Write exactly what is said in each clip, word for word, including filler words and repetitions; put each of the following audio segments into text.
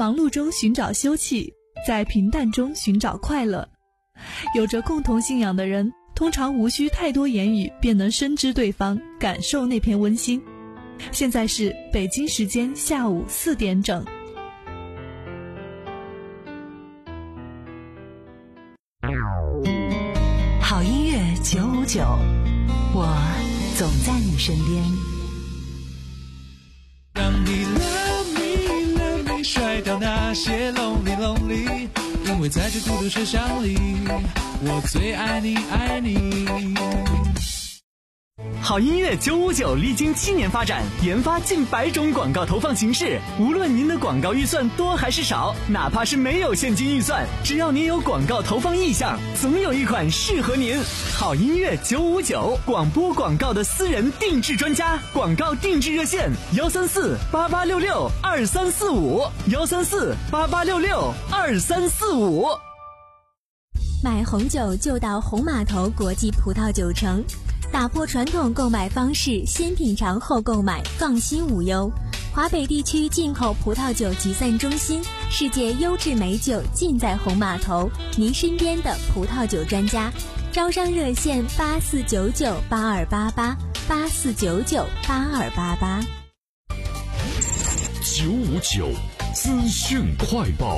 忙碌中寻找休憩，在平淡中寻找快乐。有着共同信仰的人，通常无需太多言语便能深知对方，感受那片温馨。现在是北京时间下午四点整。 好音乐九五九，我总在你身边。 让你 love me love me 甩掉那些 lonely lonely， 因为在这孤独车厢里，我最爱你爱你。 好音乐九五九历经七年发展，研发近百种广告投放形式。无论您的广告预算多还是少，哪怕是没有现金预算，只要您有广告投放意向，总有一款适合您。好音乐九五九，广播广告的私人定制专家，广告定制热线幺三四八八六六二三四五幺三四八八六六二三四五。 买红酒就到红码头国际葡萄酒城。打破传统购买方式，先品尝后购买，放心无忧。华北地区进口葡萄酒集散中心，世界优质美酒尽在红码头，您身边的葡萄酒专家。招商热线八四九九八二八八八四九九八二八八。 九五九资讯快报。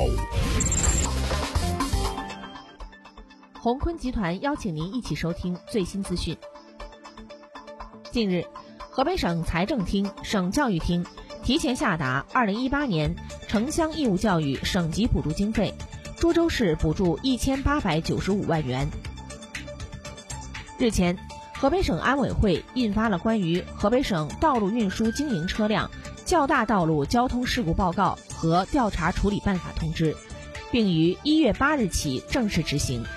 鸿坤集团邀请您一起收听最新资讯。近日，河北省财政厅、省教育厅提前下达二零一八年城乡义务教育省级补助经费，涿州市补助一千八百九十五万元。日前，河北省安委会印发了关于河北省道路运输经营车辆较大道路交通事故报告和调查处理办法通知，并于一月八日起正式执行。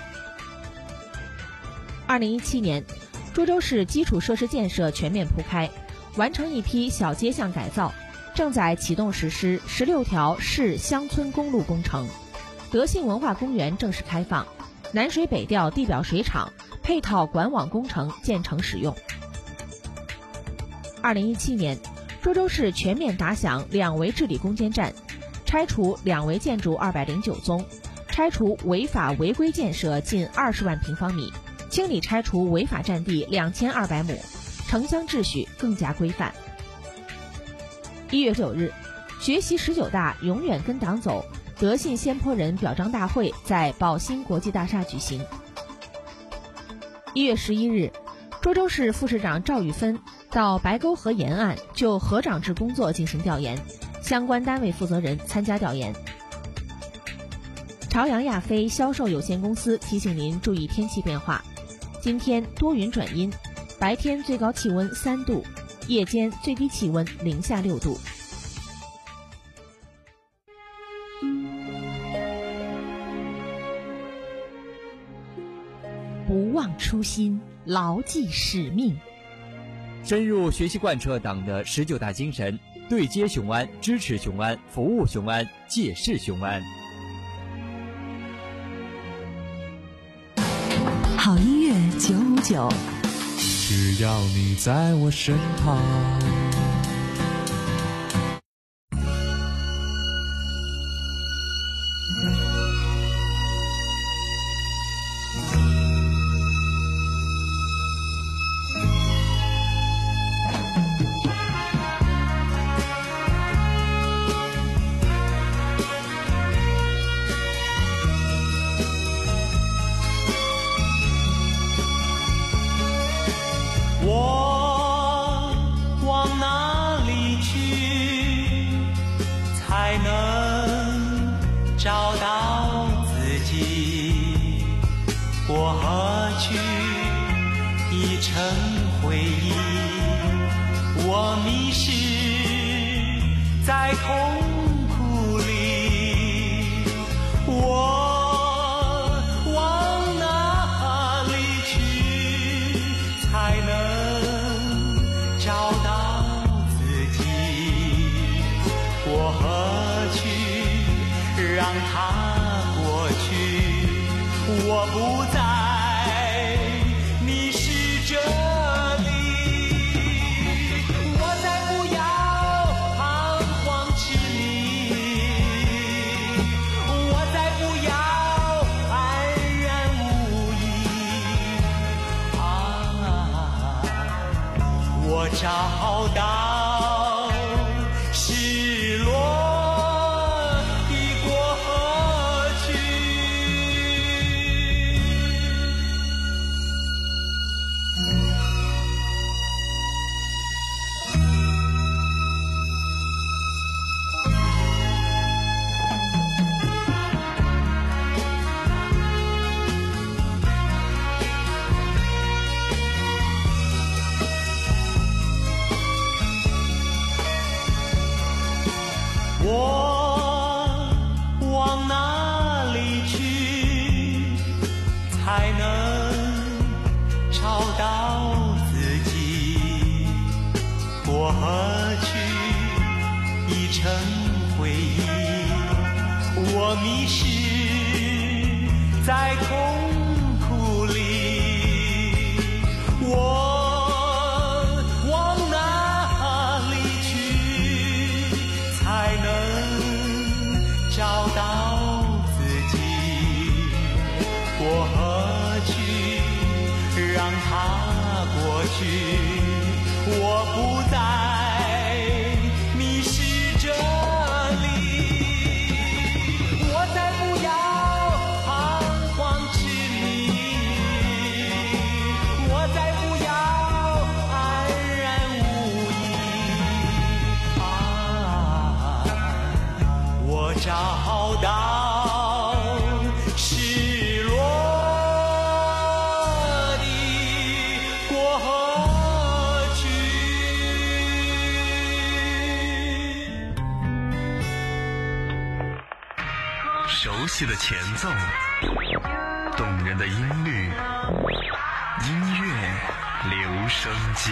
二零一七年，涿州市基础设施建设全面铺开，完成一批小街巷改造，正在启动实施十六条市乡村公路工程。德信文化公园正式开放，南水北调地表水厂配套管网工程建成使用。二零一七年，涿州市全面打响两维治理攻坚战，拆除两维建筑二百零九宗，拆除违法违规建设近二十万平方米，清理拆除违法占地两千二百亩，城乡秩序更加规范。一月九日，学习十九大永远跟党走德信先坡人表彰大会在宝兴国际大厦举行。一月十一日，涿州市副市长赵玉芬到白沟河沿岸就河长制工作进行调研，相关单位负责人参加调研。朝阳亚飞销售有限公司提醒您注意天气变化。今天多云转阴，白天最高气温三度，夜间最低气温零下六度。不忘初心，牢记使命， 深入学习贯彻党的十九大精神，对接雄安，支持雄安，服务雄安，借势雄安。 好音乐九五九， 只要你在我身旁。 我往哪里去才能找到自己？过去已成回忆，我迷失在痛苦里，我让它过去，我不再迷失这里，我再不要彷徨痴迷， 我找到失落的过去。我往哪里去才能找到自己？过去已成回忆，我迷失在痛苦里。我才能找到自己，过去让它过去，我不再迷失这里。我再不要彷徨痴迷，我再不要安然无依啊，我找到失落的过去。 熟悉的前奏，动人的音律，音乐留声机。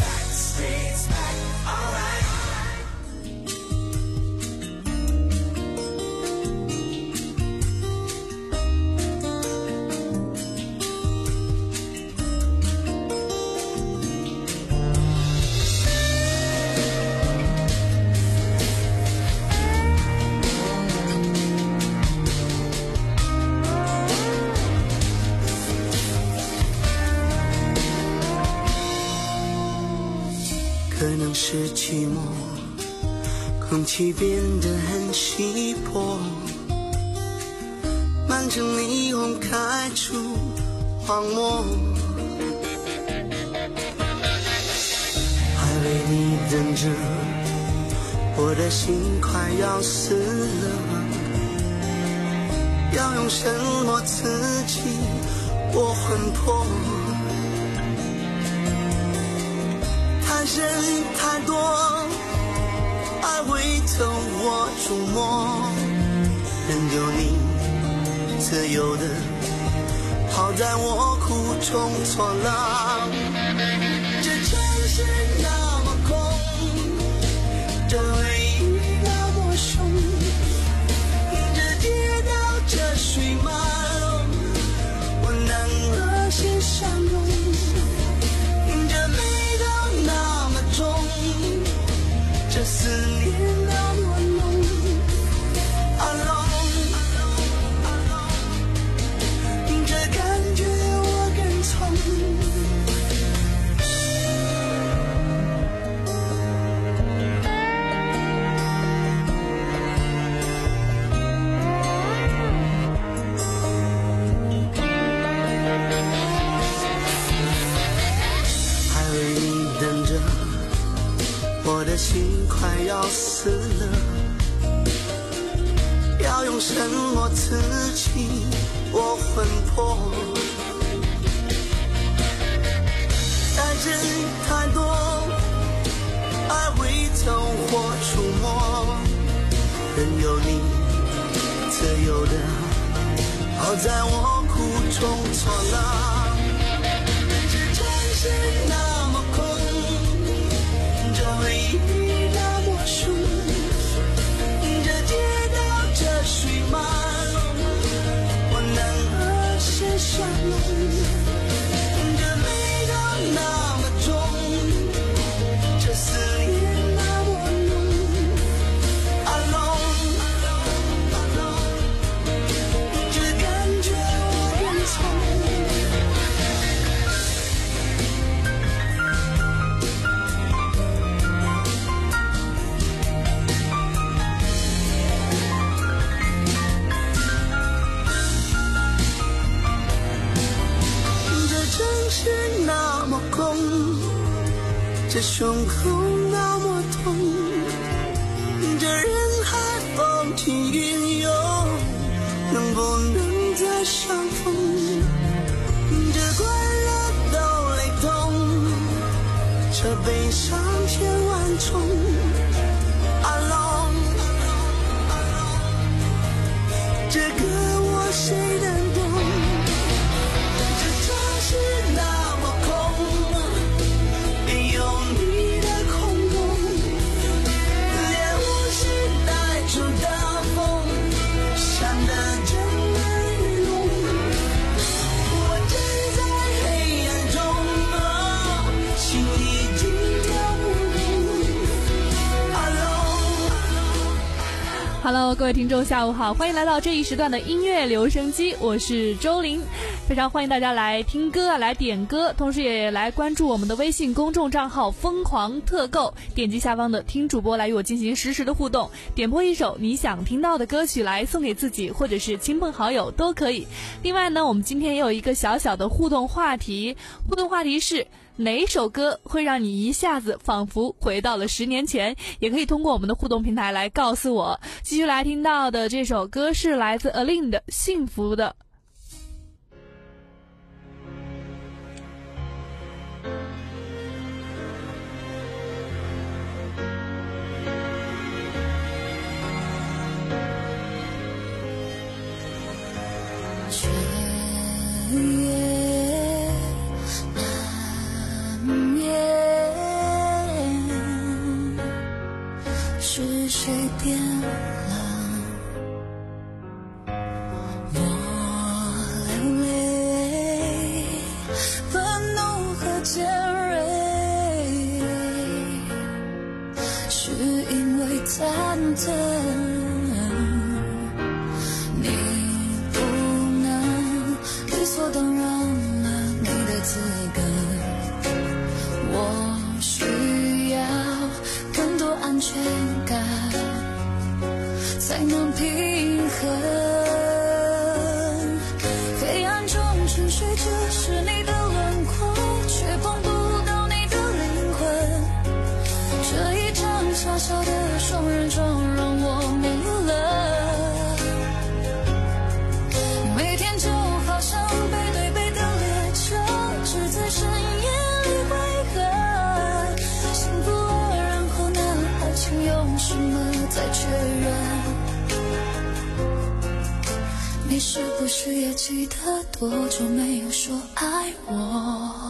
可能是寂寞，空气变得很稀薄，满城霓虹开出荒漠，还为你等着，我的心快要死了，要用什么刺激我魂魄？太深太多，爱会从我触摸，任由你自由的抛在我苦中作浪。这城市那么空，这回忆那么凶，这街道这水漫，我能和谁相拥？这美那么重，这思念那么浓 Alone, alone, 这感觉我跟从。还为你等着，我的心快要死了，要用什么刺激我魂魄？太真太多，爱会从我触摸，任由你自由的抛在我苦中作浪。这城市那么空，这回忆那么凶，这街道这水漫，我能和谁相拥？这美到那么重，这思念那么浓 Alone, alone, alone, 这感觉我跟从。 这胸口那么痛，这人海风起云涌，能不能再相逢？这快乐都雷同，这悲伤千万重。Alone， 这个我谁能懂？这城市那么空，没有你的空洞，连无时带出的风，闪得真的雨浓。我站在黑暗中，哦，心已经跳不动。 Hello， 各位听众，下午好，欢迎来到这一时段的音乐留声机，我是周玲，非常欢迎大家来听歌，来点歌，同时也来关注我们的微信公众账号疯狂特购，点击下方的听主播来与我进行实时的互动，点播一首你想听到的歌曲来送给自己或者是亲朋好友都可以。另外呢，我们今天也有一个小小的互动话题，互动话题是哪首歌会让你一下子仿佛回到了十年前？也可以通过我们的互动平台来告诉我。继续来听到的这首歌是来自 Aline 的《幸福的》。 是谁变了？我流泪，愤怒和尖锐，是因为忐忑，你不能理所当然了你的资格，我需要更多安全感才能平衡。黑暗中沉睡着是你的轮廓，却碰不到你的灵魂。这一场小小的双人床让我迷了，每天就好像背对背的列车，只在深夜里汇合。幸福了，然后呢？爱情用什么再确认？你是不是也记得多久没有说爱我？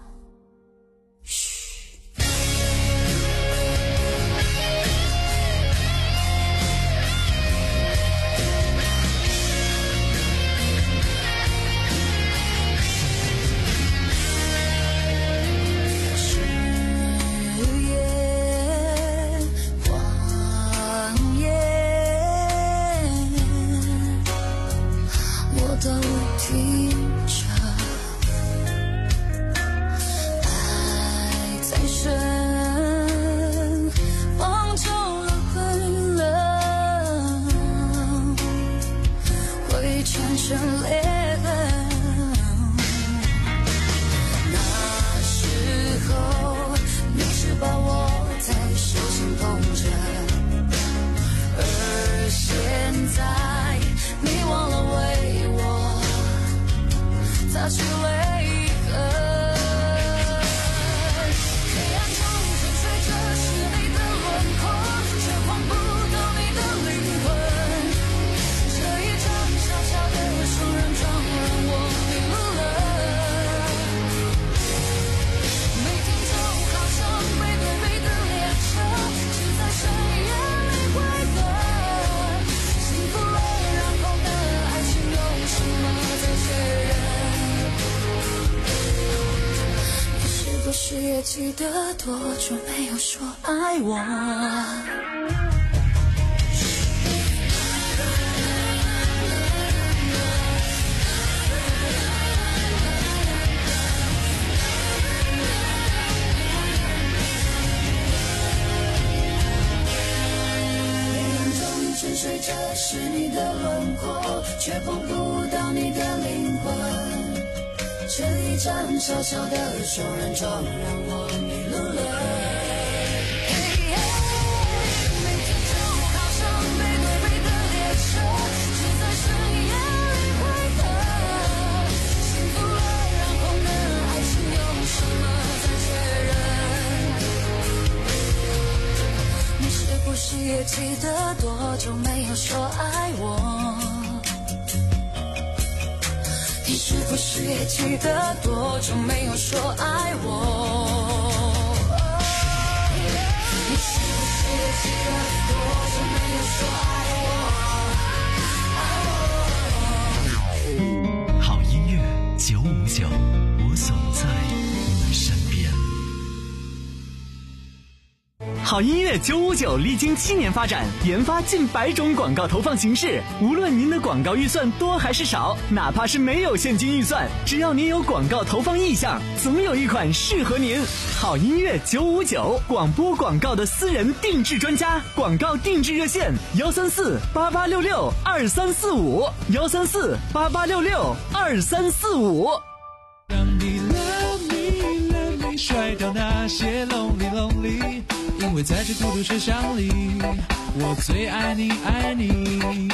记得多久没有说爱我？沉睡着是你的轮廓，却碰不到你的灵魂。这一张小小的双人床让我迷路了。 也记得多久没有说爱我？你是不是也记得多久没有说爱我？你是不是也记得多久没有说爱我？好音乐九五九，我总在你身边。 好音乐九五九历经七年发展，研发近百种广告投放形式。无论您的广告预算多还是少，哪怕是没有现金预算，只要您有广告投放意向，总有一款适合您。好音乐九五九，广播广告的私人定制专家，广告定制热线幺三四八八六六二三四五幺三四八八六六二三四五。 让你 love me love me 甩掉那些 lonely lonely。因为在这孤独车厢里，我最爱你爱你。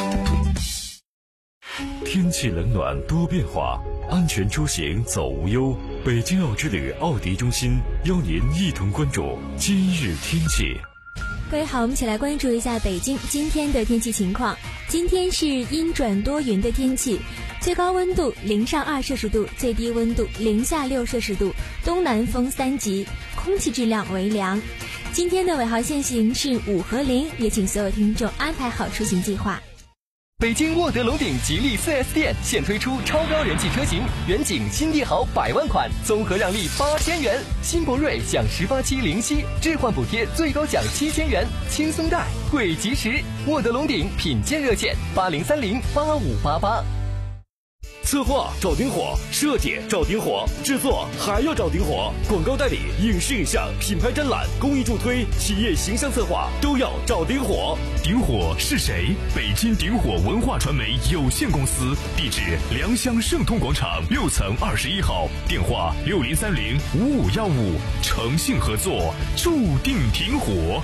天气冷暖多变化，安全出行走无忧。北京奥之旅奥迪中心邀您一同关注今日天气。 各位好，我们一起来关注一下北京今天的天气情况。今天是阴转多云的天气，最高温度零上二摄氏度，最低温度零下六摄氏度，东南风三级，空气质量为良。今天的尾号限行是五和零，也请所有听众安排好出行计划。 北京沃德龙鼎吉利 四 S 店现推出超高人气车型，远景新帝豪百万款，综合让利八千元；新博瑞享十八期零息，置换补贴最高享七千元，轻松贷，贵及时。沃德龙鼎品鉴热线八零三零八五八八。 策划找丁火，设计找丁火，制作还要找丁火，广告代理、影视影像、品牌展览、公益助推、企业形象策划都要找丁火。 丁火是谁？北京丁火文化传媒有限公司，地址良乡盛通广场六层二十一号，电话六零三零五五幺五，诚信合作，注定挺火。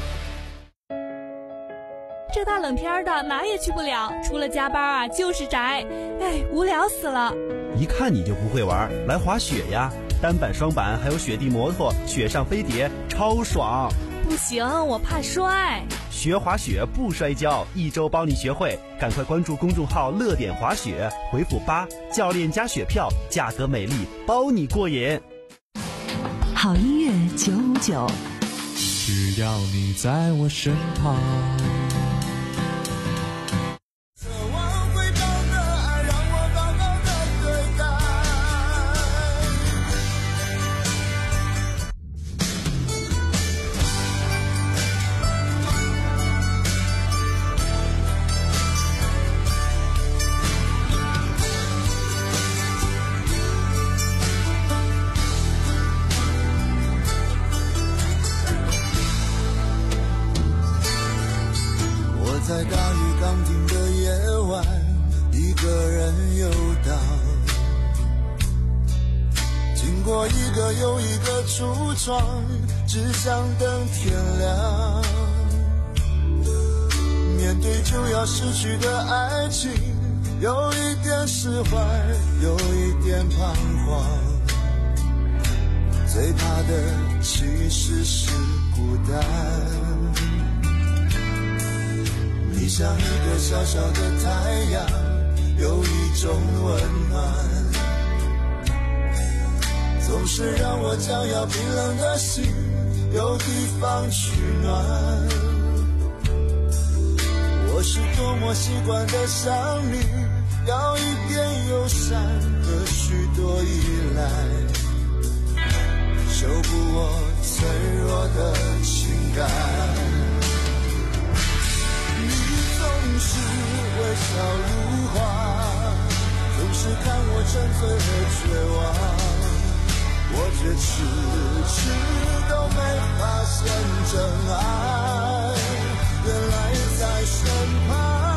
这大冷天的哪也去不了，除了加班啊就是宅，哎，无聊死了。 一看你就不会玩，来滑雪呀，单板双板还有雪地摩托，雪上飞碟超爽。 不行，我怕摔。 学滑雪不摔跤，一周帮你学会，赶快关注公众号乐点滑雪，回复八，教练加雪票，价格美丽，包你过瘾。 好音乐九五九， 只要你在我身旁。 在大雨刚停的夜晚，一个人游荡，经过一个又一个橱窗，只想等天亮。面对就要失去的爱情，有一点释怀，有一点彷徨，最怕的其实是孤单。你像一个小小的太阳，有一种温暖，总是让我将要冰冷的心有地方取暖。我是多么习惯的想你，要一点友善和许多依赖，修补我脆弱的情感。总是微笑如花，总是看我沉醉和绝望，我却迟迟都没发现真爱原来在身旁。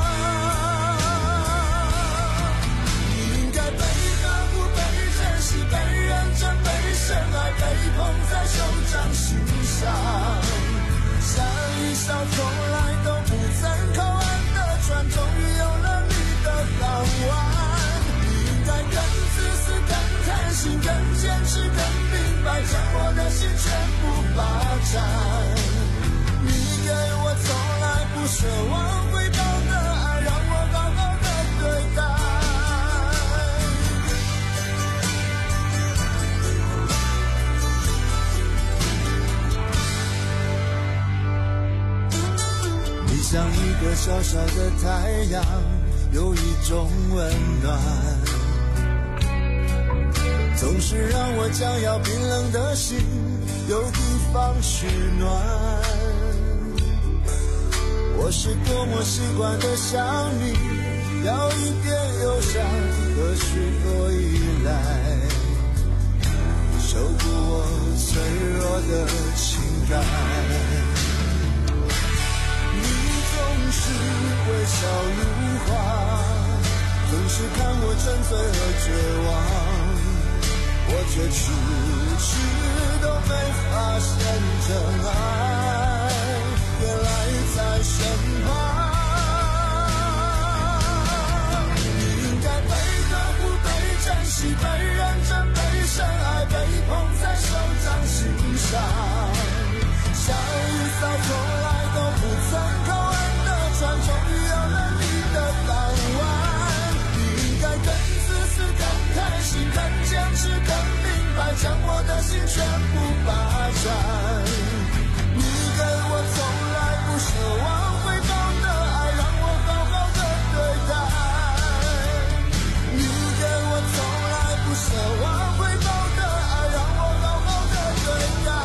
你应该被呵护，被珍惜，被认真，被深爱，被捧在手掌心上，像一艘从来都不曾靠岸终于有了你的港湾。你应该更自私，更贪心，更坚持，更明白，将我的心像一个小小的太阳，有一种温暖，总是让我将要冰冷的心有地方取暖。我是多么习惯的想你，要一点忧伤和许多依赖，守护我脆弱的情感。你总是微笑如花，总是看我沉醉和绝望，我却迟迟都没发现真爱原来在身旁。你应该被呵护、被珍惜、被认真、被深爱，被捧在手掌心上，像一艘从来都不曾靠岸的船，终于有了你的港湾。你应该更自私、更开心、更坚持、更明白，将我的心全部霸占。你给我从来不奢望回报的爱，让我好好的对待。你给我从来不奢望回报的爱，让我好好的对待。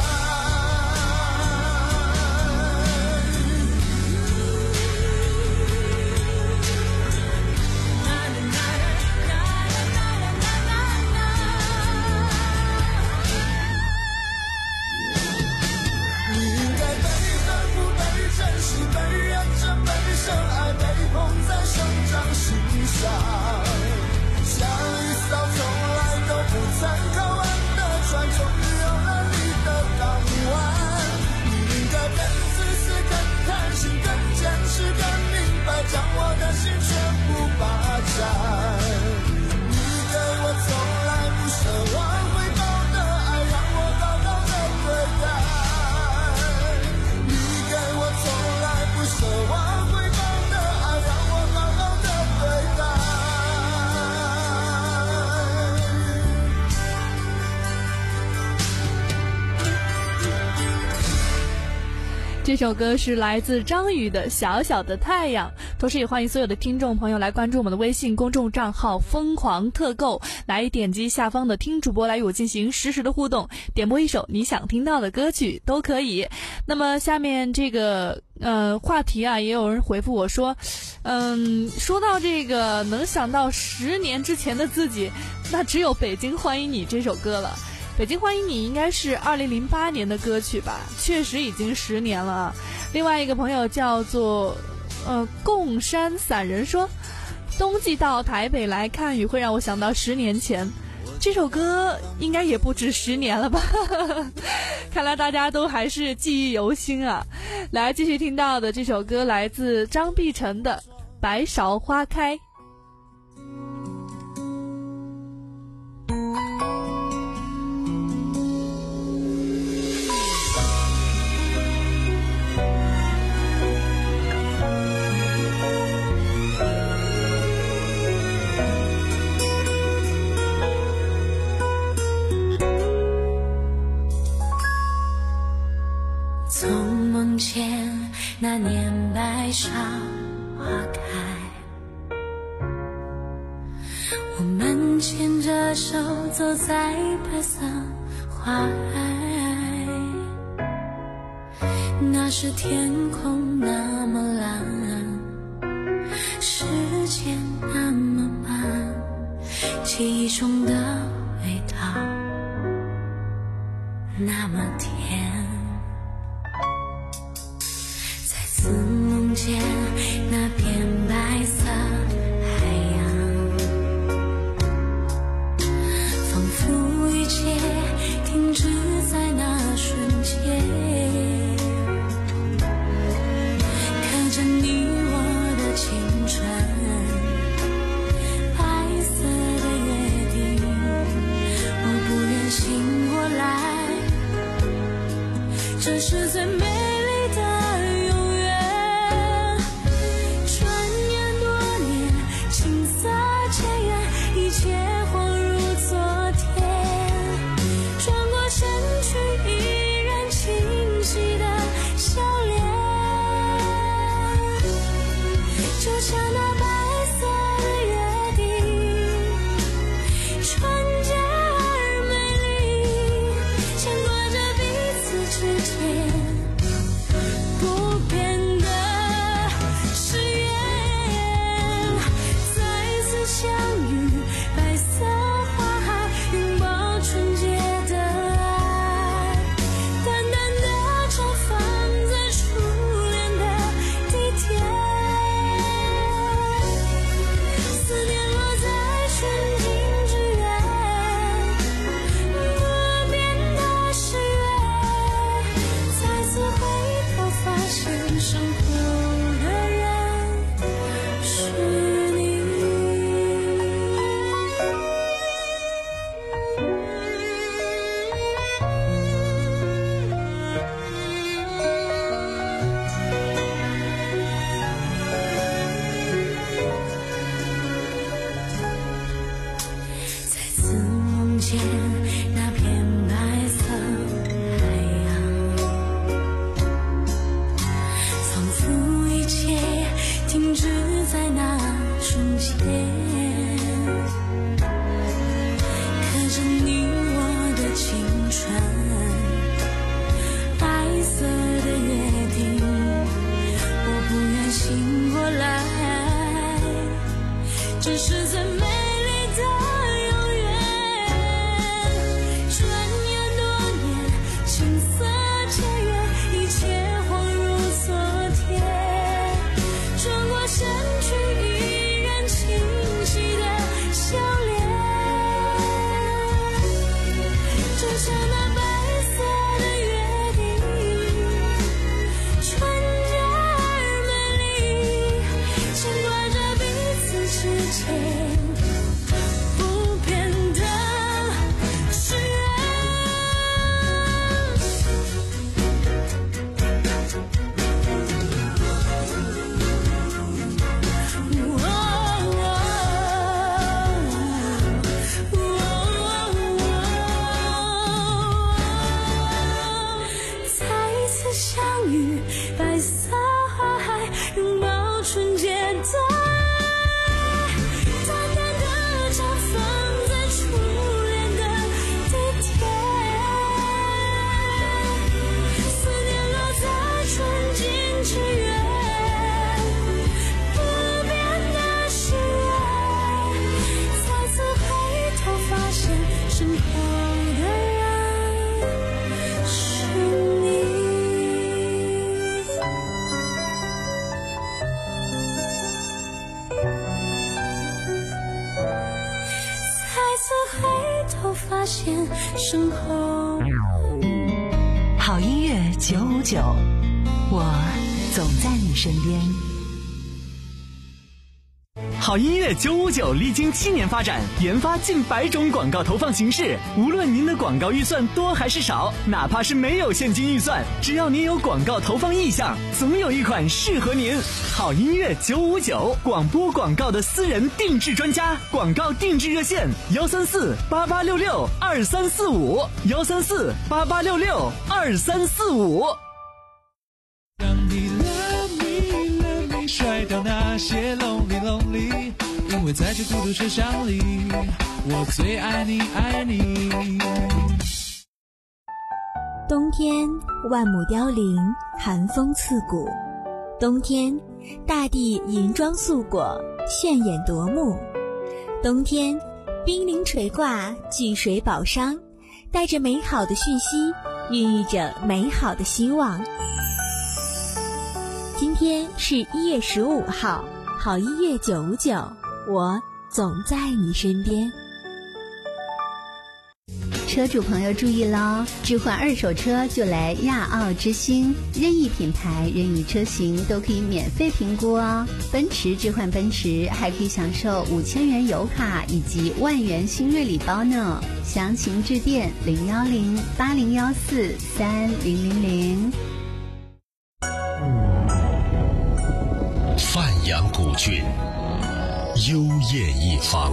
你应该被呵护、被珍惜、被认真、被深爱，被捧在手掌心上，像一艘从来都不曾靠岸的船，终于有了你的港湾。你应该更自私、更贪心、更坚持、更明白，将我的心全部霸占。你给我从来不奢望回报的爱，让我好好的对待。你给我从来不奢望回报的爱，让我好好的对待。 这首歌是来自张宇的《小小的太阳》，同时也欢迎所有的听众朋友来关注我们的微信公众账号疯狂特购，来点击下方的听主播来与我进行实时的互动，点播一首你想听到的歌曲都可以。那么下面这个呃话题啊，也有人回复我说，嗯，说到这个能想到十年之前的自己，那只有《北京欢迎你》这首歌了。北京欢迎你应该是二零零八年的歌曲吧，确实已经十年了。另外一个朋友叫做呃贡山散人说，冬季到台北来看雨会让我想到十年前，这首歌应该也不止十年了吧看来大家都还是记忆犹新啊。来继续听到的这首歌来自张碧晨的《白芍花开》。 从梦见那年白芍花开，我们牵着手走在白色花海，那时天空那么蓝，时间那么慢，记忆中的味道那么甜。再次梦见那片白色海洋，仿佛一切停止在那瞬间，刻着你我的青春，白色的约定，我不愿醒过来，这是最美丽的永远。转眼多年，青涩渐远，一切恍如昨天，转过身去依然清晰的笑脸。 天身后。 好音乐九五九，我总在你身边。 好音乐九五九历经七年发展，研发近百种广告投放形式。无论您的广告预算多还是少，哪怕是没有现金预算，只要您有广告投放意向，总有一款适合您。好音乐九五九，广播广告的私人定制专家，广告定制热线：幺三四八八六六二三四五，幺三四八八六六二三四五。 让你 love me love me 甩掉那些 lonely lonely， 因为在这孤独车厢里，我最爱你爱你。 冬天万亩凋零，寒风刺骨。冬天大地银装素裹，炫眼夺目。冬天冰凌垂挂，聚水宝商，带着美好的讯息，孕育着美好的希望。今天是一月十五号，好音乐九五九，我总在你身边。 车主朋友注意喽，置换二手车就来亚奥之星，任意品牌任意车型都可以免费评估哦。奔驰置换奔驰还可以享受五千元油卡以及万元新锐礼包呢，详情致电零幺零八零幺四三零零零。 范阳古郡，幽艳一方，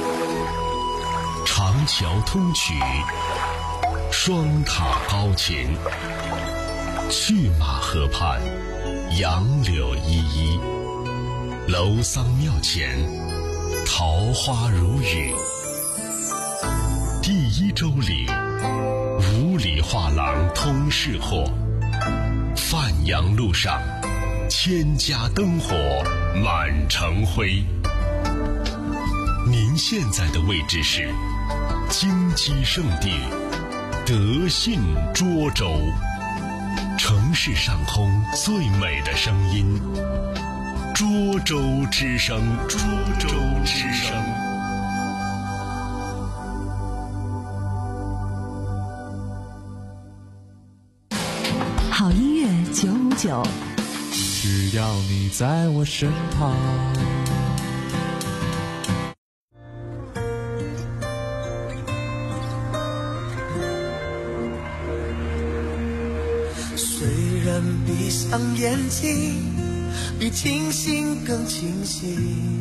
长桥通衢，双塔高琴，去马河畔，杨柳依依，楼桑庙前，桃花如雨。第一州里，五里画廊通市货，范阳路上，千家灯火满城辉。您现在的位置是金鸡圣地德信涿州，城市上空最美的声音，涿州之声，涿州之声。 好音乐九五九， 只要你在我身旁。 虽然闭上眼睛，比清醒更清晰。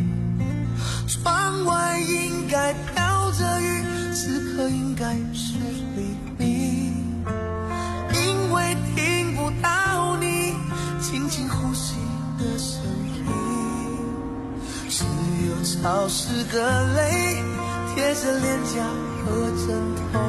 窗外应该飘着雨，此刻应该是黎明。因为听不到你轻轻呼吸的声音，只有潮湿的泪贴着脸颊和枕头。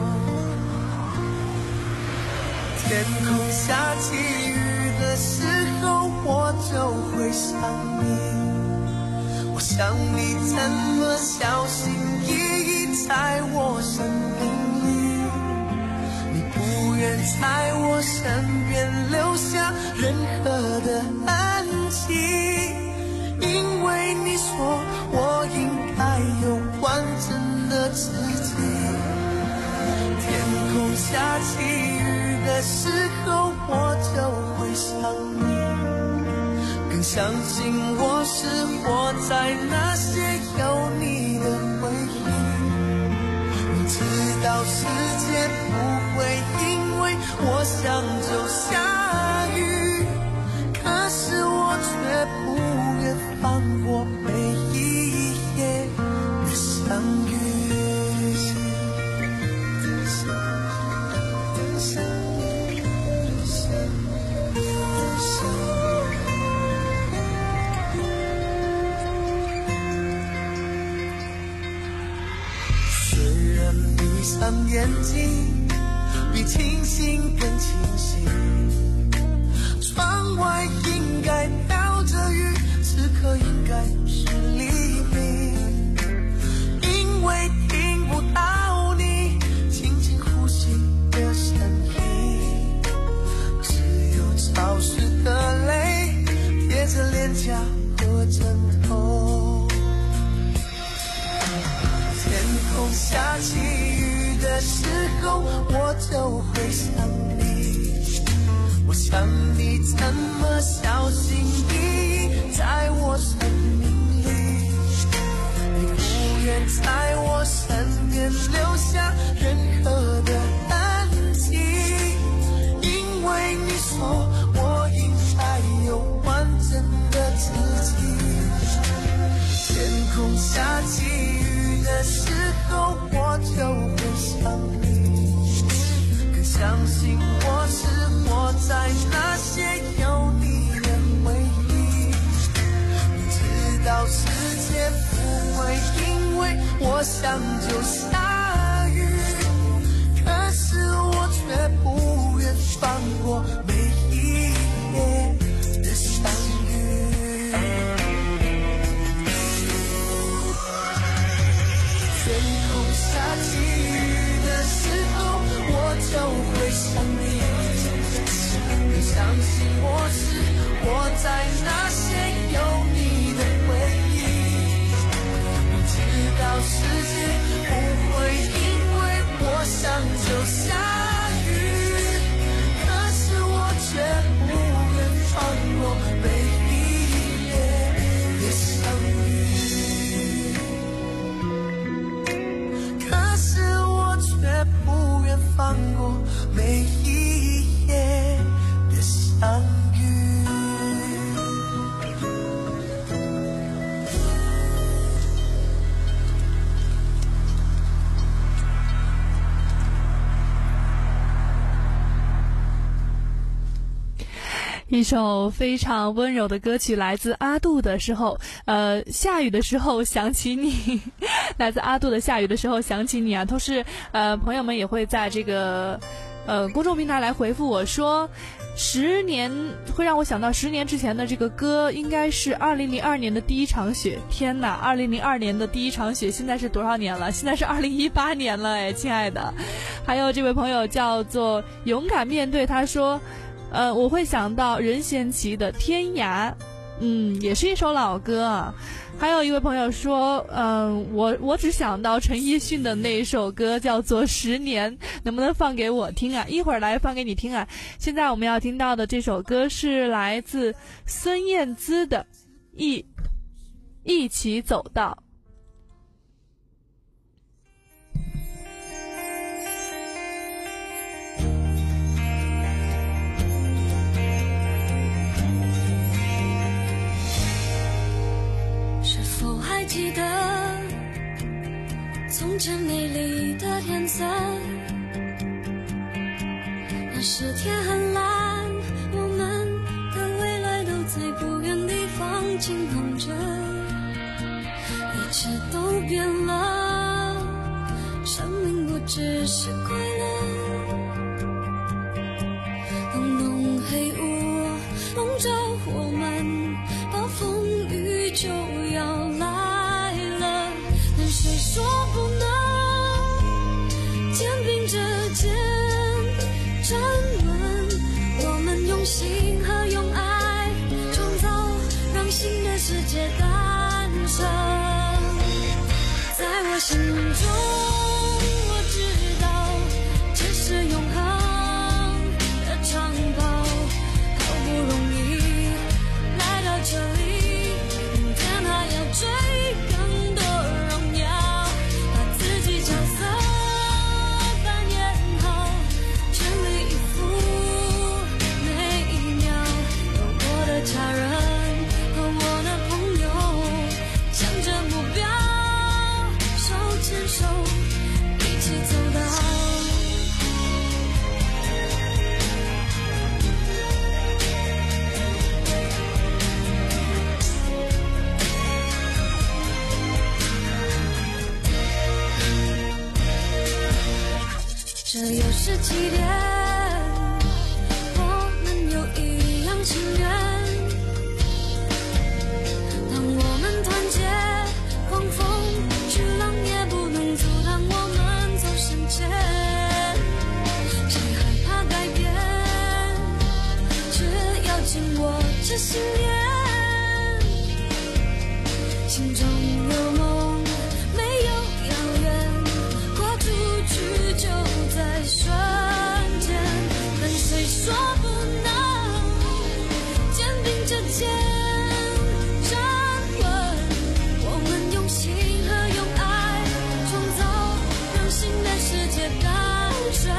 天空下起雨的时候，我就会想你。我想你这么小心翼翼在我生命里，你不愿在我身边留下任何的痕迹，因为你说我应该有完整的自己。天空下起雨的时候，我就会想你，更相信我是活在那些有你的回忆。你知道世界不会因为我想就下雨，可是我却不愿放过每一夜的相遇。闭上眼睛，比清醒更清晰。窗外应该飘着雨，此刻应该是黎明。因为听不到你轻轻呼吸的声音，只有潮湿的泪贴着脸颊和枕头。天空下起雨的就会想你。我想你这么小心翼翼在我生命里，你不愿在我身边留下任何的痕迹，因为你说我应该有完整的自己。天空下起雨的时候我就会想你，更相信我是活在那些有你的回忆。你知道世界不会因为我想就下雨，可是我却不愿放过每一夜的相遇。天空下起雨的时候我就会想你，你相信我是活在那些有你的回忆。你知道世界不会因为我想就下雨，可是我却不愿放过每一夜的相遇。可是我却不愿放过每一夜的相遇。 一首非常温柔的歌曲，来自阿杜的时候，呃，下雨的时候想起你，来自阿杜的下雨的时候想起你啊，都是呃朋友们也会在这个呃公众平台来回复我说，十年会让我想到十年之前的这个歌，应该是二零零二年的第一场雪。天哪，二零零二年的第一场雪，现在是多少年了？现在是二零一八年了，哎，亲爱的。还有这位朋友叫做勇敢面对，他说。呃，我会想到任贤齐的《天涯》，嗯，也是一首老歌啊。还有一位朋友说，嗯、呃，我我只想到陈奕迅的那一首歌叫做《十年》，能不能放给我听啊？一会儿来放给你听啊。现在我们要听到的这首歌是来自孙燕姿的《一一起走到》。 还记得从前美丽的天色，那时天很蓝，我们的未来都在不远地方静望着，一切都变了，生命不只是快乐。当浓黑雾笼罩我们，暴风雨就要来了，但谁说不能肩并着肩站稳？我们用心和用爱创造，让新的世界诞生。在我心中我知道，这是永恒的长跑，好不容易来到这里，明天还要追更多荣耀，把自己角色扮演好，全力以赴每一秒，有我的家人和我的朋友，向着目标手牵手一起走到。这又是几点？我们有一样心愿。当我们团结，狂风巨浪也不能阻挡我们走向前。谁害怕改变？只要紧握着信念，心中有梦，没有遥远，跨出去就在瞬说不能，肩并着肩站稳，我们用心和用爱创造让新的世界诞生。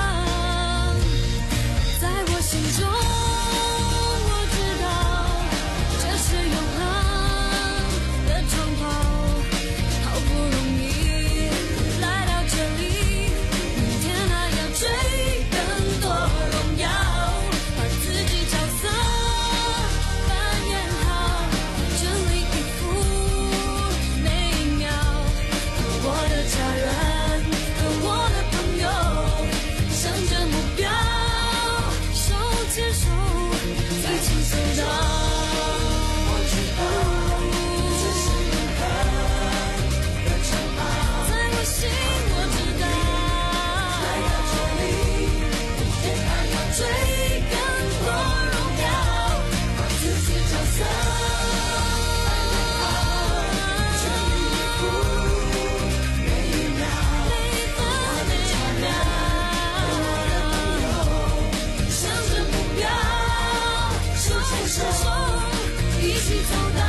在我心中我知道这是永恒的长跑，好不容易来到这里，明天还要追更多荣耀，把自己角色扮演好，全力以赴每一秒，和我的家人，和我的朋友，向着目标，手牵手，一起走到。我知道这是永恒的长跑，在我心我知道，来到这里，明天还要追更多荣耀，把自己角色扮演好，全力以赴每一秒，每一分每一秒，和我的朋友，向着目标，手牵手，一起走到。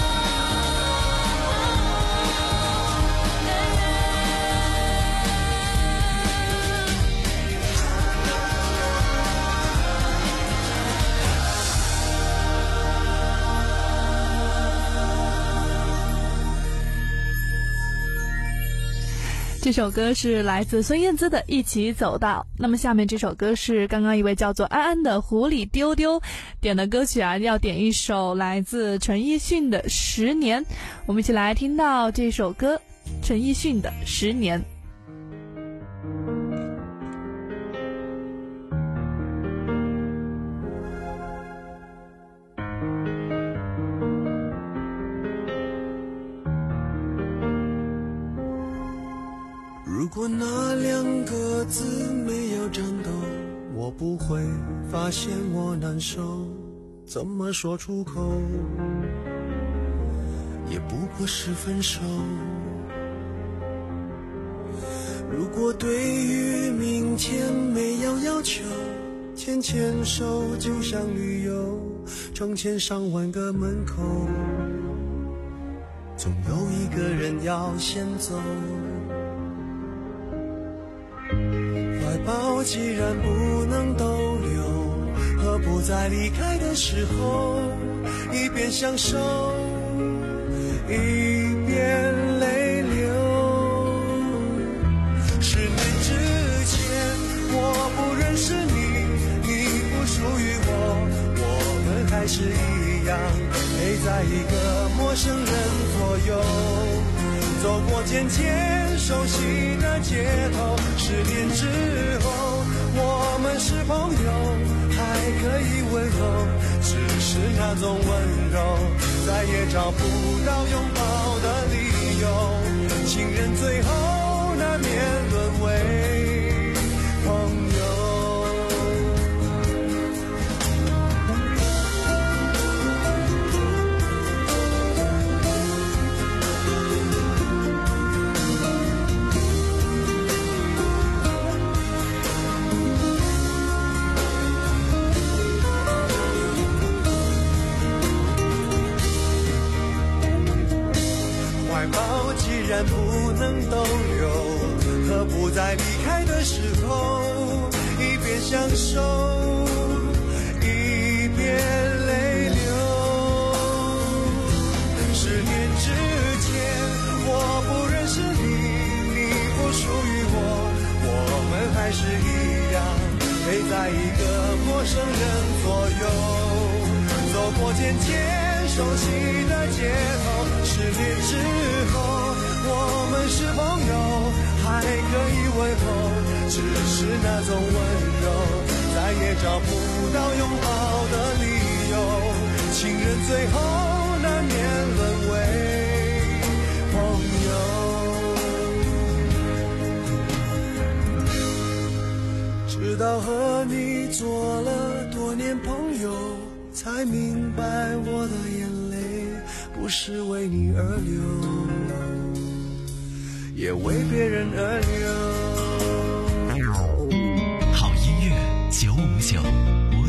这首歌是来自孙燕姿的《一起走到》。那么下面这首歌是刚刚一位叫做安安的狐狸丢丢点的歌曲啊，要点一首来自陈奕迅的《十年》。我们一起来听到这首歌，陈奕迅的《十年》。 如果那两个字没有颤抖，我不会发现我难受，怎么说出口，也不过是分手。如果对于明天没有要求，牵牵手就像旅游，成千上万个门口，总有一个人要先走。怀抱既然不能逗留，何不在离开的时候，一边享受，一边泪流。十年之前我不认识你，你不属于我，我们还是一样陪在一个陌生人左右，走过渐渐熟悉的街头。十年之后我们是朋友，还可以温柔，只是那种温柔再也找不到拥抱的理由，情人最后难免沦为朋友。怀抱既然不能逗留，何不在离开的时候，一边享受，一边泪流。十年之前我不认识你，你不属于我，我们还是一样陪在一个陌生人左右，走过渐渐熟悉的街头。十年之后我们是朋友，还可以问候，只是那种温柔再也找不到拥抱的理由，情人最后难免沦为朋友。直到和你做了多年朋友，才明白我的眼泪不是为你而流，也为别人而流。 好音乐九五九。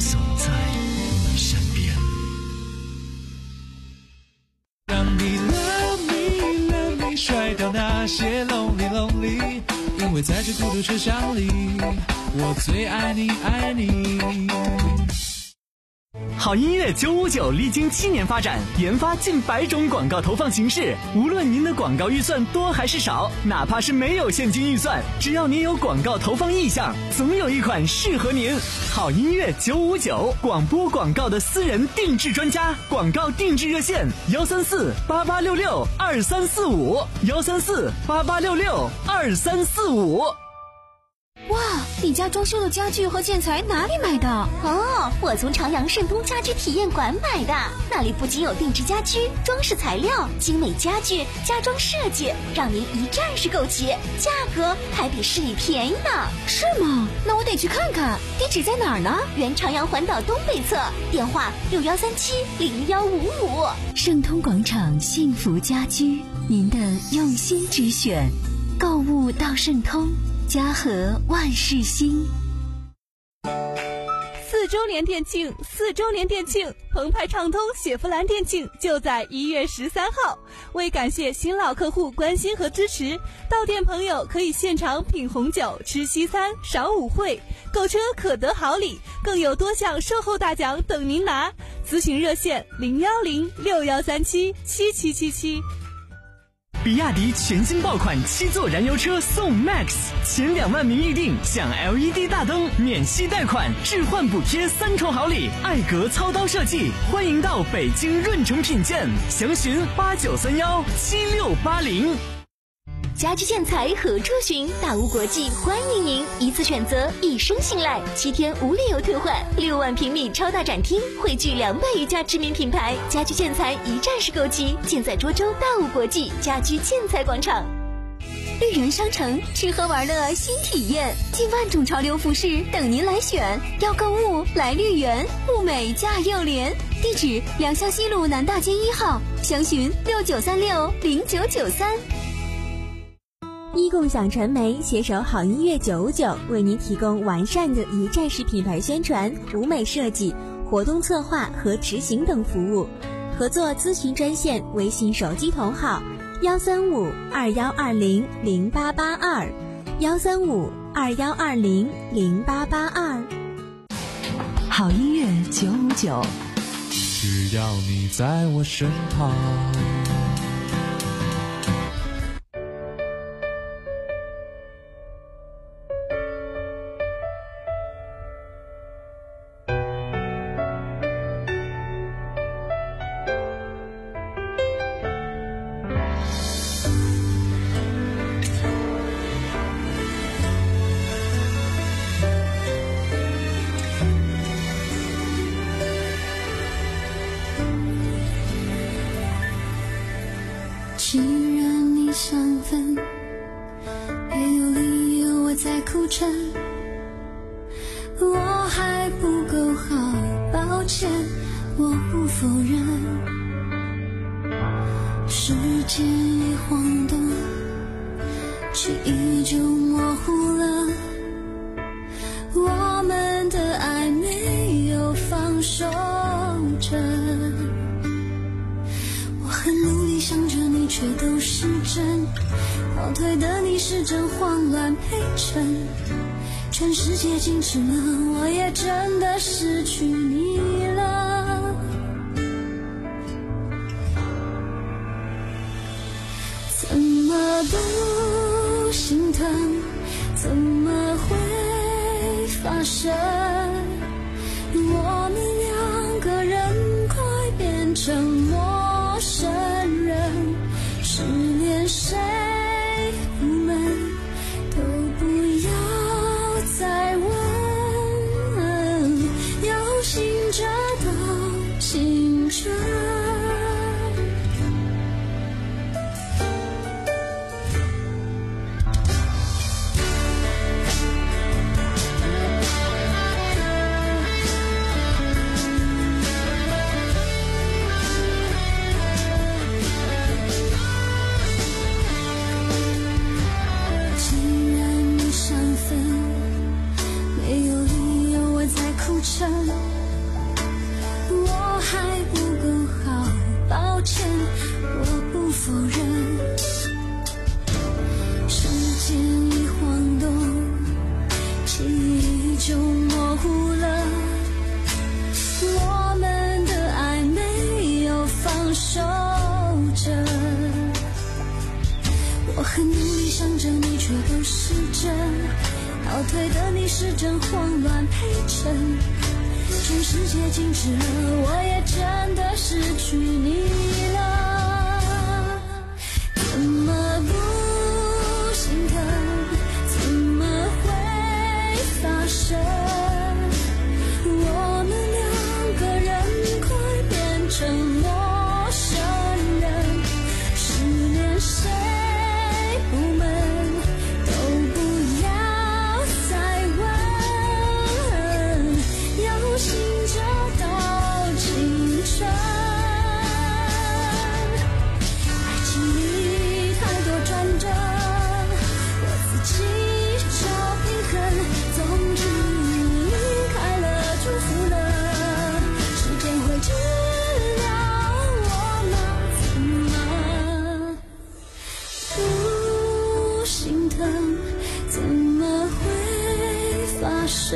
因为在这孤独车厢里，我最爱你爱你。 好音乐九五九历经七年发展，研发近百种广告投放形式。无论您的广告预算多还是少，哪怕是没有现金预算，只要您有广告投放意向，总有一款适合您。好音乐九五九，广播广告的私人定制专家，广告定制热线：幺三四八八六六二三四五，幺三四八八六六二三四五。 哇，你家装修的家具和建材哪里买的？ 哦，我从朝阳盛通家居体验馆买的，那里不仅有定制家居、装饰材料、精美家具、家装设计，让您一站式购齐，价格还比市里便宜呢。 是吗？那我得去看看。地址在哪儿呢？ 原朝阳环岛东北侧，电话六幺三七零幺五五。 盛通广场幸福家居，您的用心之选，购物到盛通。家和万事兴。 四周年店庆，四周年店庆，澎湃畅通雪佛兰店庆就在一月十三号。为感谢新老客户关心和支持，到店朋友可以现场品红酒、吃西餐、赏舞会，购车可得好礼，更有多项售后大奖等您拿。咨询热线零幺零六幺三七七七七七。 比亚迪全新爆款七座燃油车送 Max， 前两万名预定享 L E D 大灯、免息贷款、置换补贴三重好礼，艾格操刀设计，欢迎到北京润城品鉴，详询八九三幺七六八零。 家居建材何处寻？大屋国际欢迎您，一次选择，一生信赖，七天无理由退换，六万平米超大展厅，汇聚两百余家知名品牌，家居建材一站式购齐，建在涿州大屋国际家居建材广场。 绿园商城吃喝玩乐新体验，近万种潮流服饰等您来选，要购物来绿园，物美价又廉。地址：良乡西路南大街一号，详询六九三六零九九三。 一共享传媒携手好音乐九五九，为您提供完善的一站式品牌宣传、舞美设计、活动策划和执行等服务。合作咨询专线：微信手机同号幺三五二幺二零零八八二，幺三五二幺二零零八八二。 好音乐九五九， 只要你在我身旁。 既然你想分，没有理由我在哭撑，我还不够好，抱歉，我不否认。时间一晃动，记忆就模糊了，我们的爱没有放手着。很努力想着你，却都是真，跑腿的你是真慌乱陪衬，全世界静止了，我也真的失去你了。怎么不心疼，怎么会发生，我们两个人快变成陌生人，失恋谁不闷，都不要再问，有心这都青春。我还不够好，抱歉，我不否认。时间一晃就模糊了，我们的爱没有放手着。我很努力想着你却都是真，倒退的你是真，慌乱陪衬，全世界静止了，我也真的失去你了。怎么不心疼？怎么会发生？我们两个人快变成陌生人，失恋谁不闷？都不要再问，要醒着到青春。爱情里太多转折，我自己找平衡，总之离开了，祝福了，时间会治疗我吗？怎么不心疼？怎么会发生？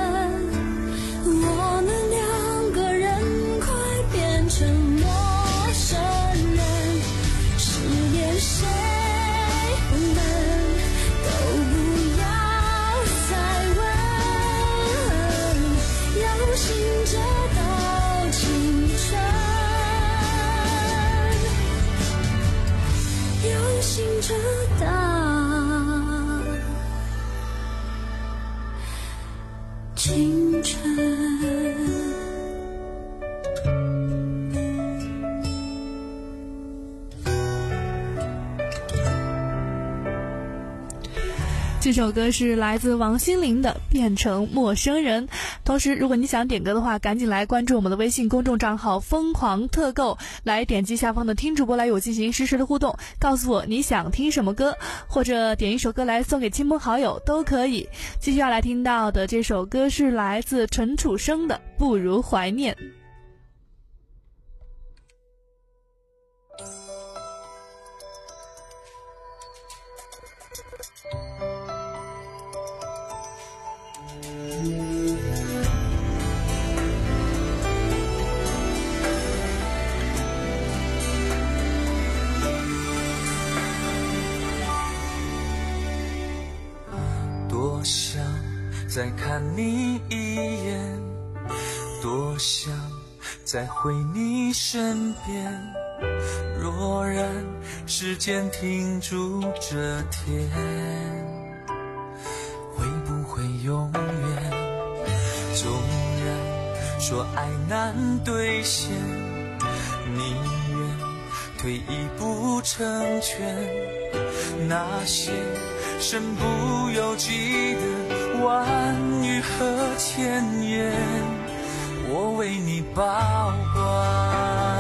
我们两个人快变成陌生人，失恋谁不能？都不要再问，要醒着到青春，要醒着到青春。 这首歌是来自王心凌的《变成陌生人》。同时如果你想点歌的话，赶紧来关注我们的微信公众账号疯狂特购，来点击下方的听主播来与我进行实时的互动，告诉我你想听什么歌，或者点一首歌来送给亲朋好友都可以。继续要来听到的这首歌是来自陈楚生的《不如怀念》。 多想再看你一眼，多想再回你身边，若然时间停住这天，会不会永远？纵然说爱难兑现，宁愿退一步成全，那些身不由己的婉语和千言，我为你保管。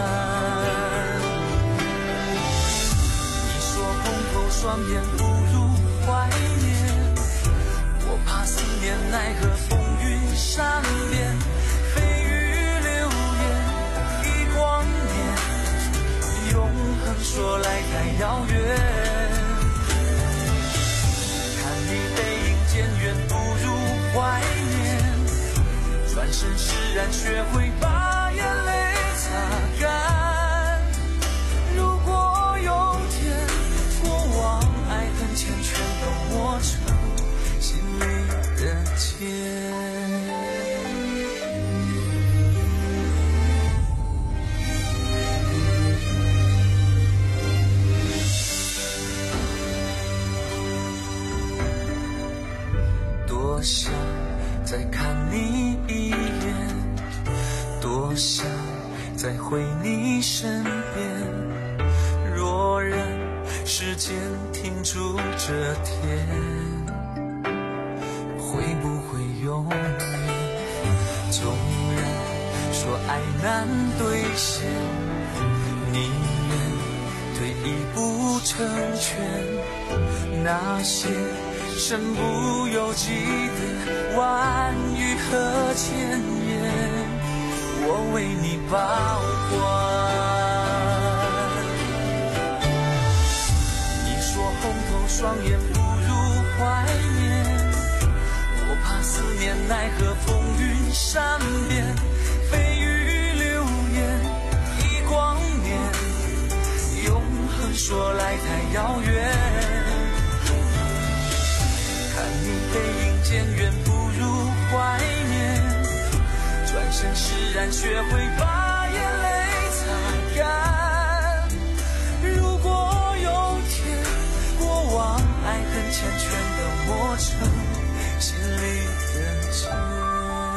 你说红透双眼不如怀念，我怕思念奈何风云善变，蜚语流言一光年，永恒说来太遥远。渐远不如怀念，转身释然学会把眼泪擦干。如果有天过往爱恨缱绻都磨成心里的茧，多想再看你一眼，多想再回你身边，若然时间停住这天，会不会永远？纵然说爱难兑现，宁愿退一步成全，那些身不由己的婉语和千言，我为你保管。你说红透双眼不如怀念，我怕思念面奈何风云善变，蜚语流言一光年，永恒说来太遥远。看你背影渐远，不如怀念，转身释然，学会把眼泪擦干。如果有天过往爱恨缱绻都磨成心里的茧。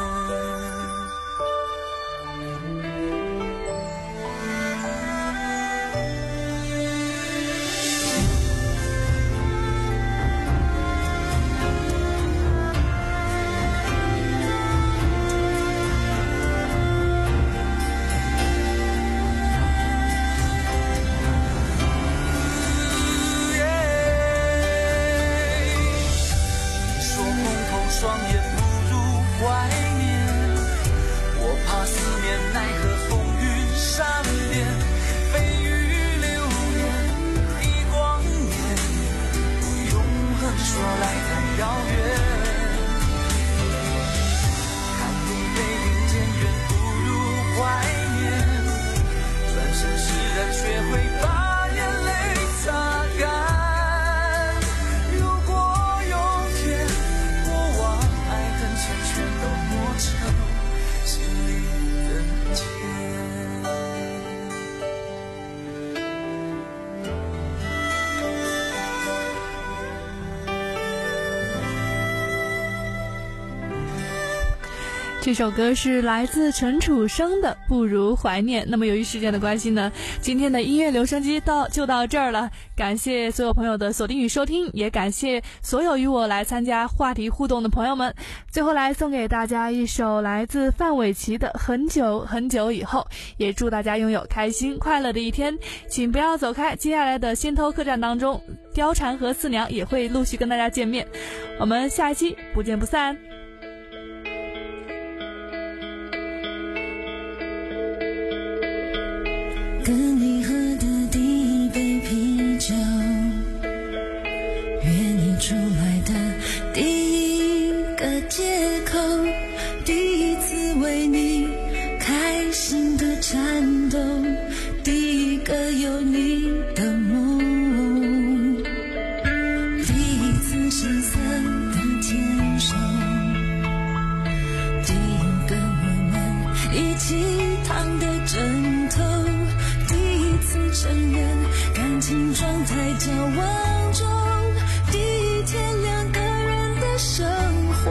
这首歌是来自陈楚生的《不如怀念》。那么由于时间的关系呢，今天的音乐留声机到就到这儿了。感谢所有朋友的锁定与收听，也感谢所有与我来参加话题互动的朋友们。最后来送给大家一首来自范玮琪的《很久很久以后》，也祝大家拥有开心快乐的一天。请不要走开，接下来的心头客栈当中，貂蝉和四娘也会陆续跟大家见面。我们下一期不见不散。 跟你喝的第一杯啤酒，约你出来的第一个借口，第一次为你开心的颤抖，第一个有你的梦，第一次深色的牵手，第一个我们一起躺的枕头，承认感情状态交往中，第一天两个人的生活，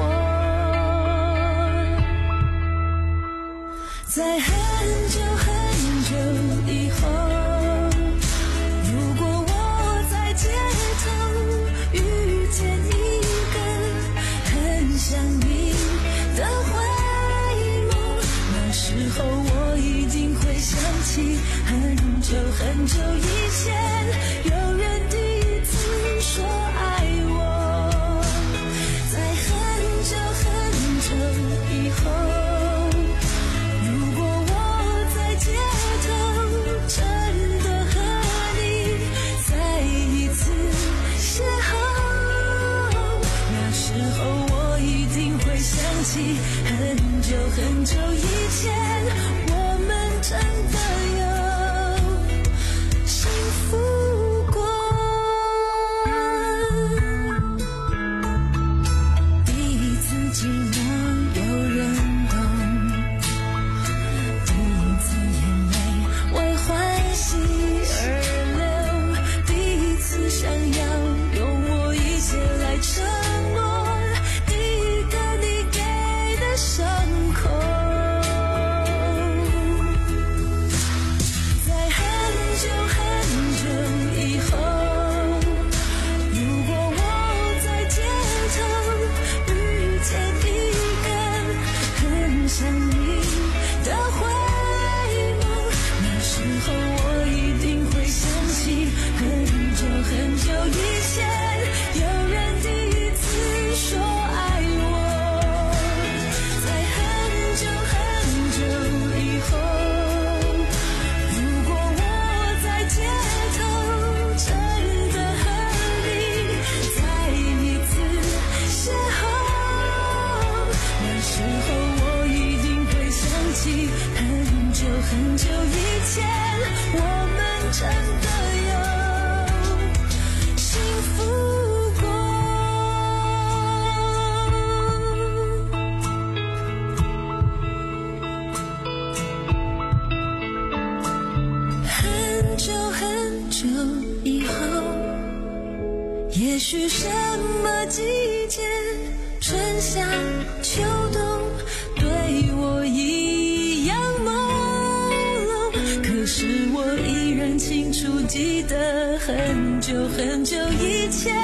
在很久很久以后，如果我在街头遇见一个很像你的回眸，那时候我一定会想起很久很久以前，有人第一次说爱我，在很久很久以后，如果我在街头真的和你再一次邂逅，那时候我一定会想起很久很久以前，我们真的有幸福。 很久以前，我们真的有幸福过。很久很久以后，也许什么季节，春夏秋冬对我一样朦胧，可是我依然清楚记得很久很久以前。